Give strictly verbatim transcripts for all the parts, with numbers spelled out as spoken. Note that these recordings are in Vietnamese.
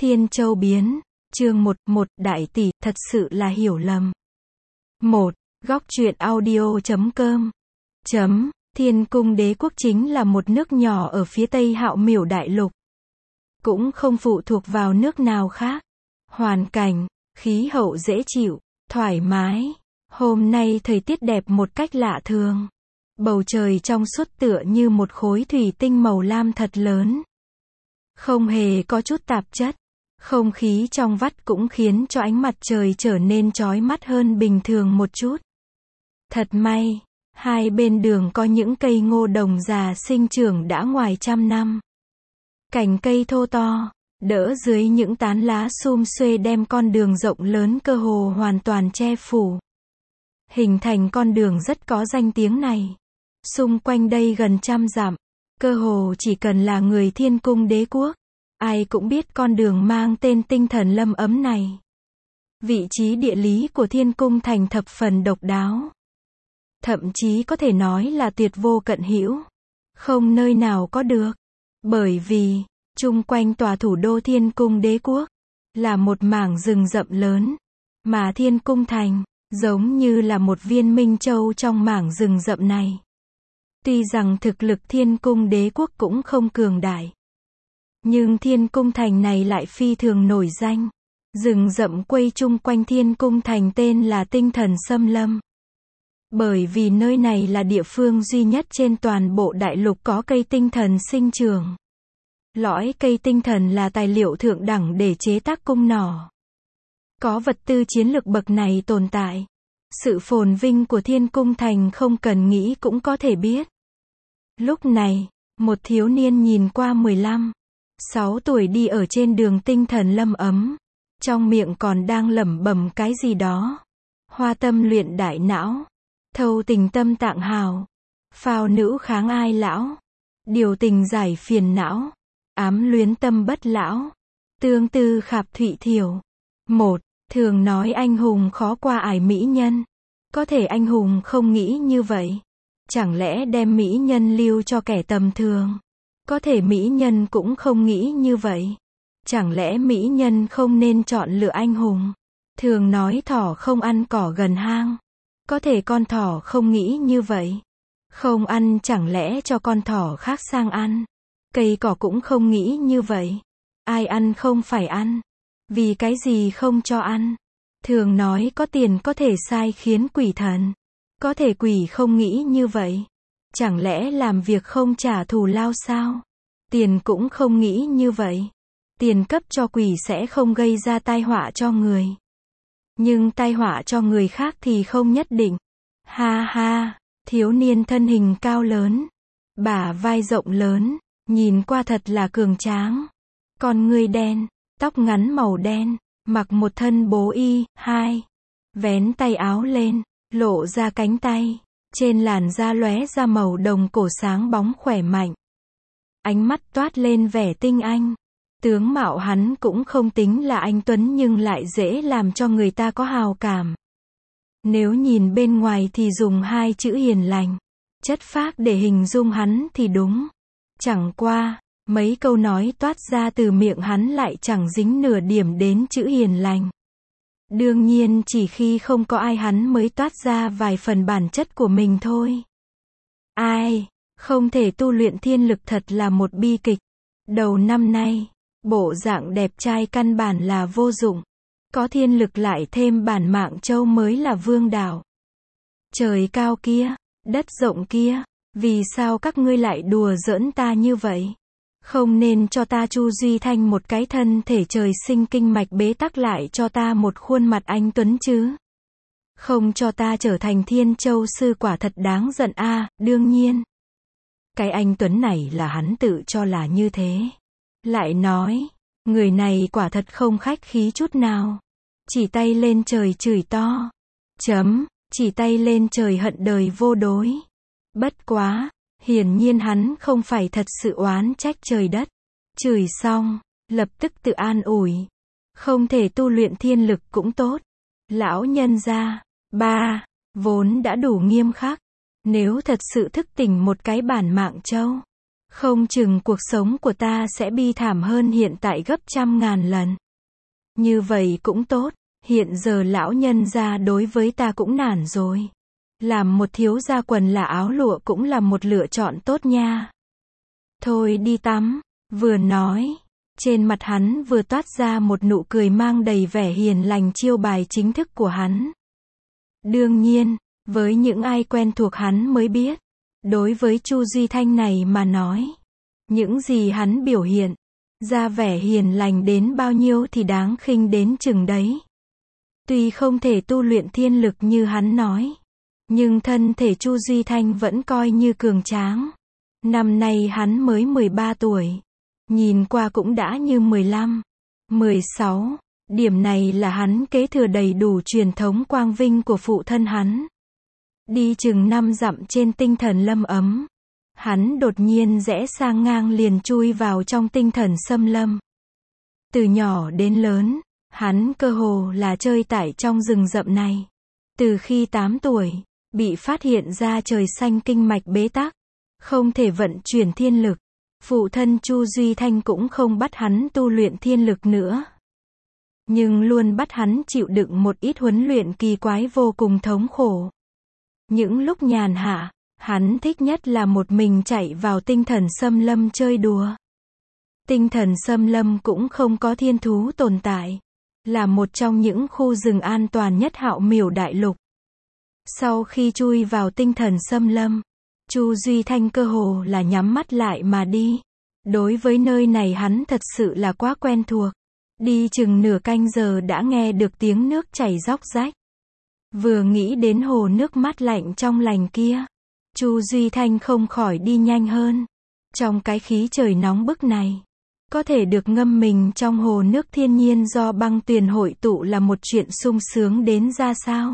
Thiên Châu biến, chương một, một, đại tỷ, thật sự là hiểu lầm. một. Góc truyện audio chấm com. Chấm, Thiên Cung Đế quốc chính là một nước nhỏ ở phía tây Hạo Miểu đại lục. Cũng không phụ thuộc vào nước nào khác. Hoàn cảnh, khí hậu dễ chịu, thoải mái. Hôm nay thời tiết đẹp một cách lạ thường. Bầu trời trong suốt tựa như một khối thủy tinh màu lam thật lớn. Không hề có chút tạp chất. Không khí trong vắt cũng khiến cho ánh mặt trời trở nên chói mắt hơn bình thường một chút. Thật may, hai bên đường có những cây ngô đồng già sinh trưởng đã ngoài trăm năm. Cành cây thô to, đỡ dưới những tán lá sum xuê đem con đường rộng lớn cơ hồ hoàn toàn che phủ. Hình thành con đường rất có danh tiếng này. Xung quanh đây gần trăm dặm, cơ hồ chỉ cần là người Thiên Cung Đế quốc, ai cũng biết con đường mang tên Tinh Thần Lâm Ấm này. Vị trí địa lý của Thiên Cung Thành thập phần độc đáo. Thậm chí có thể nói là tuyệt vô cận hữu. Không nơi nào có được. Bởi vì, chung quanh tòa thủ đô Thiên Cung Đế quốc, là một mảng rừng rậm lớn. Mà Thiên Cung Thành, giống như là một viên minh châu trong mảng rừng rậm này. Tuy rằng thực lực Thiên Cung Đế quốc cũng không cường đại. Nhưng Thiên Cung Thành này lại phi thường nổi danh. Rừng rậm quây chung quanh Thiên Cung Thành tên là Tinh Thần Xâm Lâm. Bởi vì nơi này là địa phương duy nhất trên toàn bộ đại lục có cây tinh thần sinh trưởng. Lõi cây tinh thần là tài liệu thượng đẳng để chế tác cung nỏ. Có vật tư chiến lược bậc này tồn tại. Sự phồn vinh của Thiên Cung Thành không cần nghĩ cũng có thể biết. Lúc này, một thiếu niên nhìn qua mười lăm, sáu tuổi đi ở trên đường Tinh Thần Lâm Ấm. Trong miệng còn đang lẩm bẩm cái gì đó. Hoa tâm luyện đại não. Thâu tình tâm tạng hào. Phao nữ kháng ai lão. Điều tình giải phiền não. Ám luyến tâm bất lão. Tương tư khạp thụy thiểu. Một. Thường nói anh hùng khó qua ải mỹ nhân. Có thể anh hùng không nghĩ như vậy. Chẳng lẽ đem mỹ nhân lưu cho kẻ tầm thường? Có thể mỹ nhân cũng không nghĩ như vậy. Chẳng lẽ mỹ nhân không nên chọn lựa anh hùng? Thường nói thỏ không ăn cỏ gần hang. Có thể con thỏ không nghĩ như vậy. Không ăn chẳng lẽ cho con thỏ khác sang ăn? Cây cỏ cũng không nghĩ như vậy. Ai ăn không phải ăn. Vì cái gì không cho ăn? Thường nói có tiền có thể sai khiến quỷ thần. Có thể quỷ không nghĩ như vậy. Chẳng lẽ làm việc không trả thù lao sao? Tiền cũng không nghĩ như vậy. Tiền cấp cho quỷ sẽ không gây ra tai họa cho người. Nhưng tai họa cho người khác thì không nhất định. Ha ha, thiếu niên thân hình cao lớn. Bả vai rộng lớn, nhìn qua thật là cường tráng. Con ngươi đen, tóc ngắn màu đen, mặc một thân bố y, hai. Vén tay áo lên, lộ ra cánh tay. Trên làn da lóe ra màu đồng cổ sáng bóng khỏe mạnh. Ánh mắt toát lên vẻ tinh anh. Tướng mạo hắn cũng không tính là anh tuấn nhưng lại dễ làm cho người ta có hào cảm. Nếu nhìn bên ngoài thì dùng hai chữ hiền lành, chất phác để hình dung hắn thì đúng. Chẳng qua, mấy câu nói toát ra từ miệng hắn lại chẳng dính nửa điểm đến chữ hiền lành. Đương nhiên chỉ khi không có ai hắn mới toát ra vài phần bản chất của mình thôi. Ai, không thể tu luyện thiên lực thật là một bi kịch. Đầu năm nay, bộ dạng đẹp trai căn bản là vô dụng. Có thiên lực lại thêm bản mạng châu mới là vương đạo. Trời cao kia, đất rộng kia, vì sao các ngươi lại đùa giỡn ta như vậy? Không nên cho ta Chu Duy Thanh một cái thân thể trời sinh kinh mạch bế tắc lại cho ta một khuôn mặt anh tuấn chứ? Không cho ta trở thành Thiên Châu sư quả thật đáng giận a, à, đương nhiên. Cái anh tuấn này là hắn tự cho là như thế. Lại nói, người này quả thật không khách khí chút nào. Chỉ tay lên trời chửi to. Chấm, chỉ tay lên trời hận đời vô đối. Bất quá, hiển nhiên hắn không phải thật sự oán trách trời đất. Chửi xong, lập tức tự an ủi. Không thể tu luyện thiên lực cũng tốt. Lão nhân gia, ba, vốn đã đủ nghiêm khắc. Nếu thật sự thức tỉnh một cái bản mạng châu, Không chừng cuộc sống của ta sẽ bi thảm hơn hiện tại gấp trăm ngàn lần. Như vậy cũng tốt, hiện giờ lão nhân gia đối với ta cũng nản rồi. Làm một thiếu gia quần là áo lụa cũng là một lựa chọn tốt nha. Thôi đi tắm, vừa nói, trên mặt hắn vừa toát ra một nụ cười mang đầy vẻ hiền lành chiêu bài chính thức của hắn. Đương nhiên, với những ai quen thuộc hắn mới biết, đối với Chu Duy Thanh này mà nói, những gì hắn biểu hiện, ra vẻ hiền lành đến bao nhiêu thì đáng khinh đến chừng đấy. Tuy không thể tu luyện thiên lực như hắn nói, nhưng thân thể Chu Duy Thanh vẫn coi như cường tráng. Năm nay hắn mới mười ba tuổi, nhìn qua cũng đã như mười lăm, mười sáu, điểm này là hắn kế thừa đầy đủ truyền thống quang vinh của phụ thân hắn. Đi chừng năm dặm trên tinh thần lâm ấm, hắn đột nhiên rẽ sang ngang liền chui vào trong tinh thần xâm lâm. Từ nhỏ đến lớn, hắn cơ hồ là chơi tại trong rừng rậm này. Từ khi tám tuổi, bị phát hiện ra trời xanh kinh mạch bế tắc, không thể vận chuyển thiên lực. Phụ thân Chu Duy Thanh cũng không bắt hắn tu luyện thiên lực nữa, nhưng luôn bắt hắn chịu đựng một ít huấn luyện kỳ quái vô cùng thống khổ. Những lúc nhàn hạ, hắn thích nhất là một mình chạy vào tinh thần xâm lâm chơi đùa. Tinh thần xâm lâm cũng không có thiên thú tồn tại, là một trong những khu rừng an toàn nhất Hạo Miểu đại lục. Sau khi chui vào tinh thần xâm lâm, Chu Duy Thanh cơ hồ là nhắm mắt lại mà đi. Đối với nơi này hắn thật sự là quá quen thuộc. Đi chừng nửa canh giờ đã nghe được tiếng nước chảy róc rách. Vừa nghĩ đến hồ nước mát lạnh trong lành kia, Chu Duy Thanh không khỏi đi nhanh hơn. Trong cái khí trời nóng bức này, có thể được ngâm mình trong hồ nước thiên nhiên do băng tuyền hội tụ là một chuyện sung sướng đến ra sao.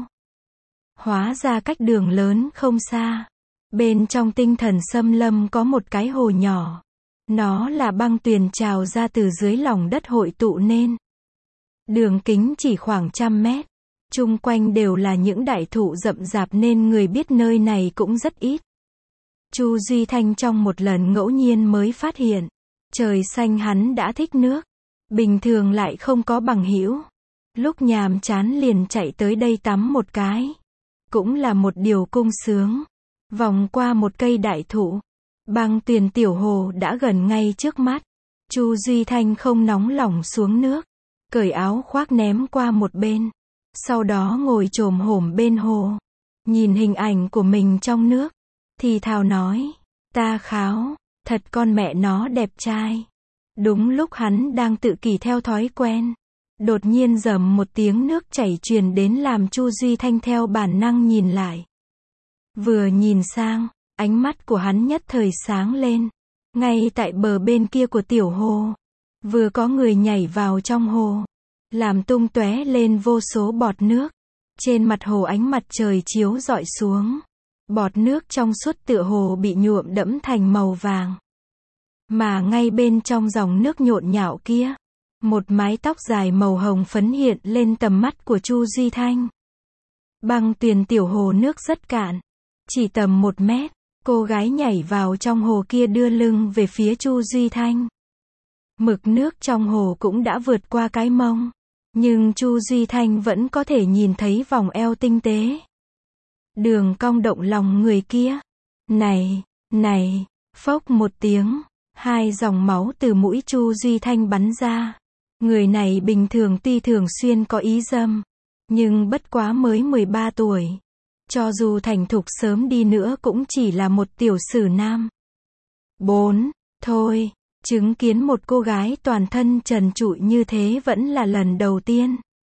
Hóa ra cách đường lớn không xa, bên trong tinh thần xâm lâm có một cái hồ nhỏ. Nó là băng tuyền trào ra từ dưới lòng đất hội tụ nên. Đường kính chỉ khoảng trăm mét. Chung quanh đều là những đại thụ rậm rạp nên người biết nơi này cũng rất ít. Chu Duy Thanh trong một lần ngẫu nhiên mới phát hiện, trời xanh hắn đã thích nước, bình thường lại không có bằng hữu. Lúc nhàm chán liền chạy tới đây tắm một cái, cũng là một điều cung sướng. Vòng qua một cây đại thụ, băng tuyền tiểu hồ đã gần ngay trước mắt. Chu Duy Thanh không nóng lòng xuống nước, cởi áo khoác ném qua một bên, sau đó ngồi chồm hổm bên hồ, nhìn hình ảnh của mình trong nước, thì thào nói, ta kháo, thật con mẹ nó đẹp trai. Đúng lúc hắn đang tự kỷ theo thói quen, đột nhiên rầm một tiếng nước chảy truyền đến làm Chu Duy Thanh theo bản năng nhìn lại. Vừa nhìn sang, ánh mắt của hắn nhất thời sáng lên. Ngay tại bờ bên kia của tiểu hồ, vừa có người nhảy vào trong hồ, làm tung tóe lên vô số bọt nước. Trên mặt hồ ánh mặt trời chiếu rọi xuống, bọt nước trong suốt tựa hồ bị nhuộm đẫm thành màu vàng. Mà ngay bên trong dòng nước nhộn nhạo kia, một mái tóc dài màu hồng phấn hiện lên tầm mắt của Chu Duy Thanh. Băng tuyền tiểu hồ nước rất cạn, chỉ tầm một mét. Cô gái nhảy vào trong hồ kia đưa lưng về phía Chu Duy Thanh. Mực nước trong hồ cũng đã vượt qua cái mông, nhưng Chu Duy Thanh vẫn có thể nhìn thấy vòng eo tinh tế. Đường cong động lòng người kia. Này, này, phốc một tiếng, hai dòng máu từ mũi Chu Duy Thanh bắn ra. Người này bình thường tuy thường xuyên có ý dâm, nhưng bất quá mới mười ba tuổi. Cho dù thành thục sớm đi nữa cũng chỉ là một tiểu sử nam. bốn. Thôi, chứng kiến một cô gái toàn thân trần trụi như thế vẫn là lần đầu tiên.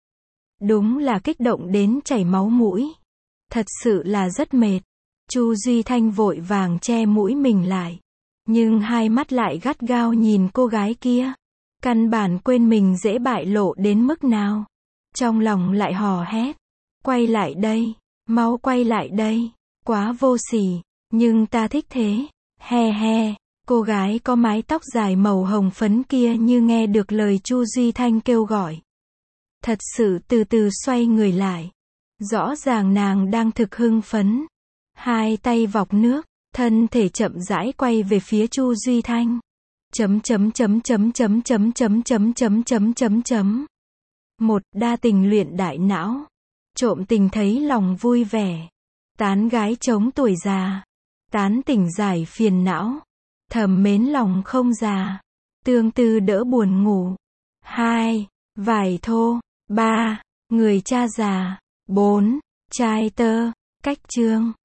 Đúng là kích động đến chảy máu mũi. Thật sự là rất mệt. Chu Duy Thanh vội vàng che mũi mình lại, nhưng hai mắt lại gắt gao nhìn cô gái kia. Căn bản quên mình dễ bại lộ đến mức nào. Trong lòng lại hò hét, quay lại đây. Mau quay lại đây, quá vô sỉ, nhưng ta thích thế, he he. Cô gái có mái tóc dài màu hồng phấn kia như nghe được lời Chu Duy Thanh kêu gọi. Thật sự từ từ xoay người lại. Rõ ràng nàng đang thực hưng phấn. Hai tay vọc nước, Thân thể chậm rãi quay về phía Chu Duy Thanh. Chấm chấm chấm chấm chấm chấm chấm chấm chấm chấm chấm chấm. Một, đa tình luyện đại não. Trộm tình thấy lòng vui vẻ. Tán gái chống tuổi già. Tán tỉnh giải phiền não. Thầm mến lòng không già. Tương tư đỡ buồn ngủ. Hai, vải thô. Ba, người cha già. Bốn, trai tơ. Cách chương.